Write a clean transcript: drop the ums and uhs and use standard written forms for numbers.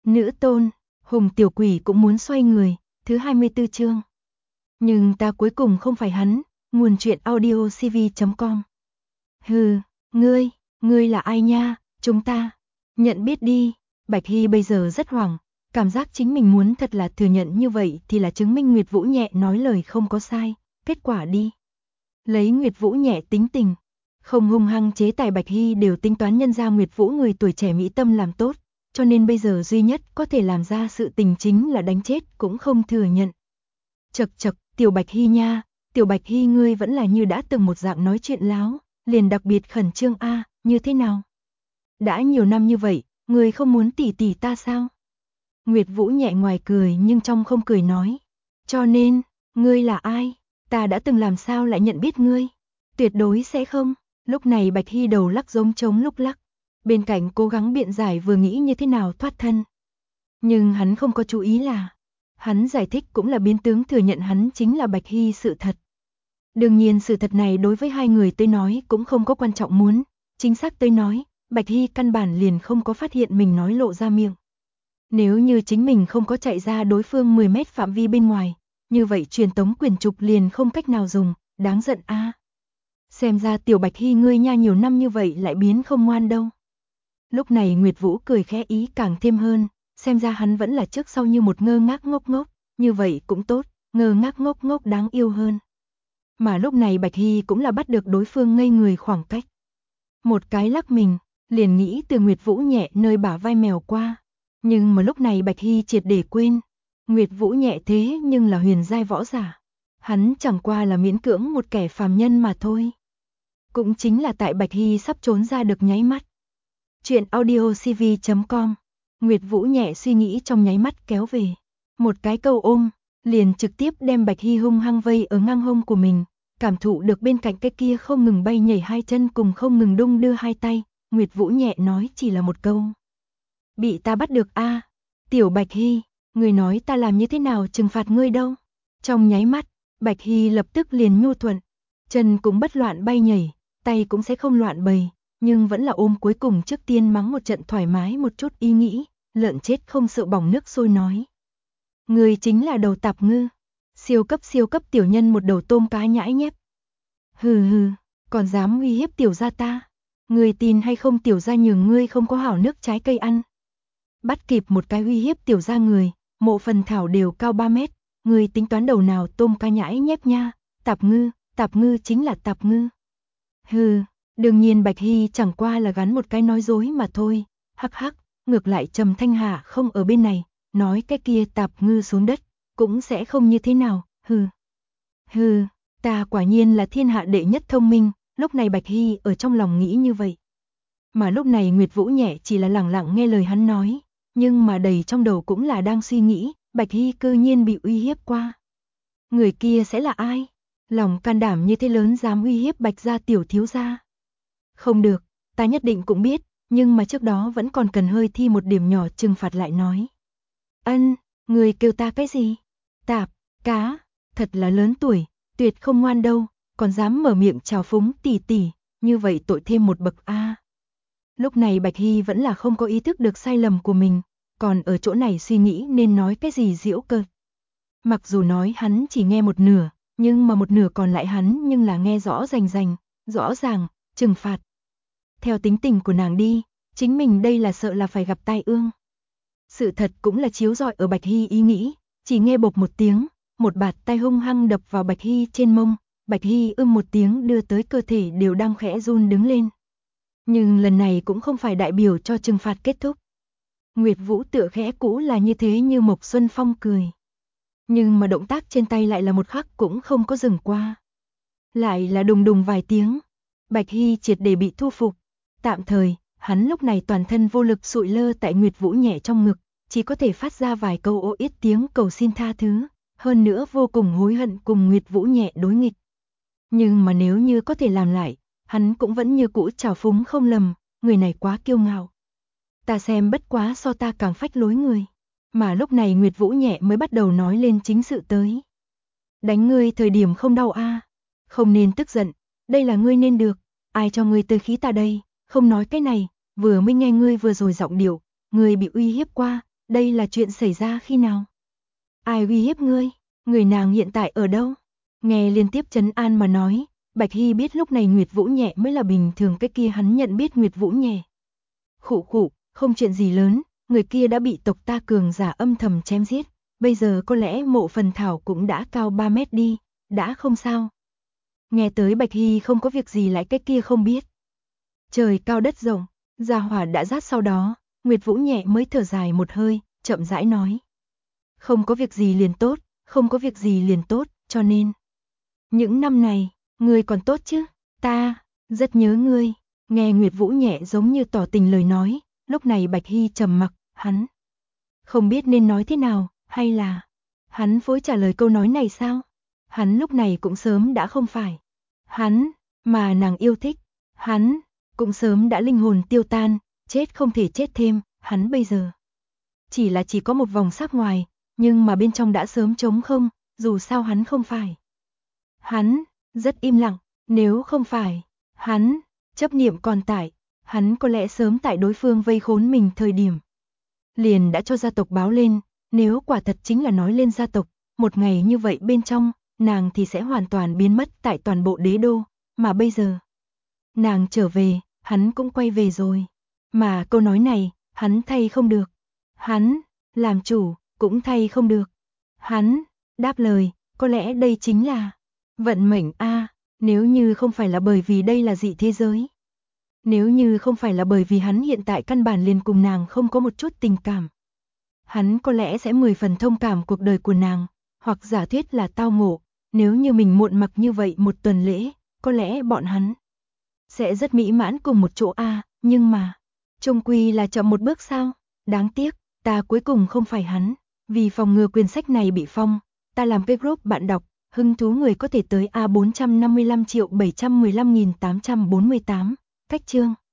Nữ tôn, Hùng tiểu quỷ cũng muốn xoay người, thứ 24 chương. Nhưng ta cuối cùng không phải hắn, nguồn truyện audio cv.com. Hừ, ngươi là ai nha, chúng ta, nhận biết đi. Bạch Hy bây giờ rất hoảng, cảm giác chính mình muốn thật là thừa nhận như vậy thì là chứng minh Nguyệt Vũ Nhẹ nói lời không có sai, kết quả đi. Lấy Nguyệt Vũ Nhẹ tính tình, không hung hăng chế tài Bạch Hy đều tính toán nhân ra Nguyệt Vũ người tuổi trẻ mỹ tâm làm tốt, cho nên bây giờ duy nhất có thể làm ra sự tình chính là đánh chết cũng không thừa nhận. Chậc chậc, tiểu Bạch Hy nha, tiểu Bạch Hy ngươi vẫn là như đã từng một dạng nói chuyện láo, liền đặc biệt khẩn trương a, như thế nào? Đã nhiều năm như vậy, ngươi không muốn tỉ tỉ ta sao? Nguyệt Vũ nhẹ ngoài cười nhưng trong không cười nói. Cho nên, ngươi là ai? Ta đã từng làm sao lại nhận biết ngươi? Tuyệt đối sẽ không. Lúc này Bạch Hy đầu lắc giống trống lúc lắc. Bên cạnh cố gắng biện giải vừa nghĩ như thế nào thoát thân. Nhưng hắn không có chú ý là, hắn giải thích cũng là biến tướng thừa nhận hắn chính là Bạch Hy sự thật. Đương nhiên sự thật này đối với hai người tới nói cũng không có quan trọng muốn. Chính xác tới nói, Bạch Hy căn bản liền không có phát hiện mình nói lộ ra miệng. Nếu như chính mình không có chạy ra đối phương 10 mét phạm vi bên ngoài, như vậy truyền tống quyền trục liền không cách nào dùng, đáng giận a. Xem ra tiểu Bạch Hy ngươi nha nhiều năm như vậy lại biến không ngoan đâu. Lúc này Nguyệt Vũ cười khẽ ý càng thêm hơn, xem ra hắn vẫn là trước sau như một ngơ ngác ngốc ngốc, như vậy cũng tốt, ngơ ngác ngốc ngốc đáng yêu hơn. Mà lúc này Bạch Hy cũng là bắt được đối phương ngây người khoảng cách. Một cái lắc mình, liền nghĩ từ Nguyệt Vũ nhẹ nơi bả vai mèo qua. Nhưng mà lúc này Bạch Hy triệt để quên, Nguyệt Vũ nhẹ thế nhưng là huyền giai võ giả. Hắn chẳng qua là miễn cưỡng một kẻ phàm nhân mà thôi. Cũng chính là tại Bạch Hy sắp trốn ra được nháy mắt. Chuyện audio cv.com. Nguyệt Vũ nhẹ suy nghĩ trong nháy mắt kéo về. Một cái câu ôm, liền trực tiếp đem Bạch Hy hung hăng vây ở ngang hông của mình. Cảm thụ được bên cạnh cái kia không ngừng bay nhảy hai chân cùng không ngừng đung đưa hai tay. Nguyệt Vũ nhẹ nói chỉ là một câu. Bị ta bắt được a, tiểu Bạch Hy, người nói ta làm như thế nào trừng phạt ngươi đâu. Trong nháy mắt, Bạch Hy lập tức liền nhu thuận. Chân cũng bất loạn bay nhảy, tay cũng sẽ không loạn bầy. Nhưng vẫn là ôm cuối cùng trước tiên mắng một trận thoải mái một chút ý nghĩ, lợn chết không sợ bỏng nước sôi nói. Người chính là đầu tạp ngư, siêu cấp tiểu nhân một đầu tôm cá nhãi nhép. Hừ, còn dám uy hiếp tiểu gia ta, người tin hay không tiểu gia nhường ngươi không có hảo nước trái cây ăn. Bắt kịp một cái uy hiếp tiểu gia người, mộ phần thảo đều cao 3 mét, người tính toán đầu nào tôm cá nhãi nhép nha, tạp ngư chính là tạp ngư. Hừ. Đương nhiên Bạch Hy chẳng qua là gắn một cái nói dối mà thôi, hắc hắc, ngược lại Trầm Thanh Hà không ở bên này, nói cái kia tạp ngư xuống đất, cũng sẽ không như thế nào, hừ, ta quả nhiên là thiên hạ đệ nhất thông minh, lúc này Bạch Hy ở trong lòng nghĩ như vậy. Mà lúc này Nguyệt Vũ nhẹ chỉ là lẳng lặng nghe lời hắn nói, nhưng mà đầy trong đầu cũng là đang suy nghĩ, Bạch Hy cơ nhiên bị uy hiếp qua. Người kia sẽ là ai? Lòng can đảm như thế lớn dám uy hiếp Bạch gia tiểu thiếu gia. Không được, ta nhất định cũng biết, nhưng mà trước đó vẫn còn cần hơi thi một điểm nhỏ trừng phạt lại nói. Ân, người kêu ta cái gì? Tạp, cá, thật là lớn tuổi, tuyệt không ngoan đâu, còn dám mở miệng chào phúng tỉ tỉ, như vậy tội thêm một bậc a. Lúc này Bạch Hy vẫn là không có ý thức được sai lầm của mình, còn ở chỗ này suy nghĩ nên nói cái gì giễu cợt. Mặc dù nói hắn chỉ nghe một nửa, nhưng mà một nửa còn lại hắn nhưng là nghe rõ rành, rõ ràng, trừng phạt. Theo tính tình của nàng đi, chính mình đây là sợ là phải gặp tai ương. Sự thật cũng là chiếu rọi ở Bạch Hy ý nghĩ, chỉ nghe bộp một tiếng, một bạt tay hung hăng đập vào Bạch Hy trên mông, Bạch Hy một tiếng đưa tới cơ thể đều đang khẽ run đứng lên. Nhưng lần này cũng không phải đại biểu cho trừng phạt kết thúc. Nguyệt Vũ tựa khẽ cũ là như thế như Mộc Xuân Phong cười. Nhưng mà động tác trên tay lại là một khắc cũng không có dừng qua. Lại là đùng đùng vài tiếng, Bạch Hy triệt để bị thu phục. Tạm thời, hắn lúc này toàn thân vô lực sụi lơ tại Nguyệt Vũ nhẹ trong ngực, chỉ có thể phát ra vài câu ô yết tiếng cầu xin tha thứ, hơn nữa vô cùng hối hận cùng Nguyệt Vũ nhẹ đối nghịch. Nhưng mà nếu như có thể làm lại, hắn cũng vẫn như cũ trào phúng không lầm, người này quá kiêu ngạo. Ta xem bất quá so ta càng phách lối người. Mà lúc này Nguyệt Vũ nhẹ mới bắt đầu nói lên chính sự tới. Đánh ngươi thời điểm không đau a, không nên tức giận, đây là ngươi nên được, ai cho ngươi tới khí ta đây, không nói cái này, vừa mới nghe ngươi vừa rồi giọng điệu, ngươi bị uy hiếp qua, đây là chuyện xảy ra khi nào? Ai uy hiếp ngươi? Người nàng hiện tại ở đâu? Nghe liên tiếp trấn an mà nói, Bạch Hy biết lúc này Nguyệt Vũ Nhẹ mới là bình thường, cái kia hắn nhận biết Nguyệt Vũ Nhẹ. Khụ khụ, không chuyện gì lớn, người kia đã bị tộc ta cường giả âm thầm chém giết, bây giờ có lẽ mộ phần thảo cũng đã cao 3 mét đi, đã không sao. Nghe tới Bạch Hy không có việc gì lại cái kia không biết. Trời cao đất rộng, gia hỏa đã rát sau đó, Nguyệt Vũ Nhẹ mới thở dài một hơi, chậm rãi nói. Không có việc gì liền tốt, không có việc gì liền tốt, cho nên. Những năm này, ngươi còn tốt chứ, ta, rất nhớ ngươi. Nghe Nguyệt Vũ Nhẹ giống như tỏ tình lời nói, lúc này Bạch Hy trầm mặc, hắn. Không biết nên nói thế nào, hay là. Hắn phối trả lời câu nói này sao? Hắn lúc này cũng sớm đã không phải. Hắn, mà nàng yêu thích. Hắn, cũng sớm đã linh hồn tiêu tan, chết không thể chết thêm, hắn bây giờ. Chỉ có một vòng sắc ngoài, nhưng mà bên trong đã sớm trống không, dù sao hắn không phải. Hắn, rất im lặng, nếu không phải, hắn, chấp niệm còn tại, hắn có lẽ sớm tại đối phương vây khốn mình thời điểm. Liền đã cho gia tộc báo lên, nếu quả thật chính là nói lên gia tộc, một ngày như vậy bên trong, nàng thì sẽ hoàn toàn biến mất tại toàn bộ đế đô, mà bây giờ. Nàng trở về, hắn cũng quay về rồi. Mà câu nói này, hắn thay không được. Hắn, làm chủ, cũng thay không được. Hắn, đáp lời, có lẽ đây chính là vận mệnh a, nếu như không phải là bởi vì đây là dị thế giới. Nếu như không phải là bởi vì hắn hiện tại căn bản liền cùng nàng không có một chút tình cảm. Hắn có lẽ sẽ 10 phần thông cảm cuộc đời của nàng, hoặc giả thuyết là tao ngộ, nếu như mình muộn mặc như vậy một tuần lễ, có lẽ bọn hắn sẽ rất mỹ mãn cùng một chỗ a, nhưng mà, chung quy là chậm một bước sao? Đáng tiếc, ta cuối cùng không phải hắn, vì phòng ngừa quyển sách này bị phong, ta làm cái group bạn đọc, hứng thú người có thể tới A455.715.848, cách chương.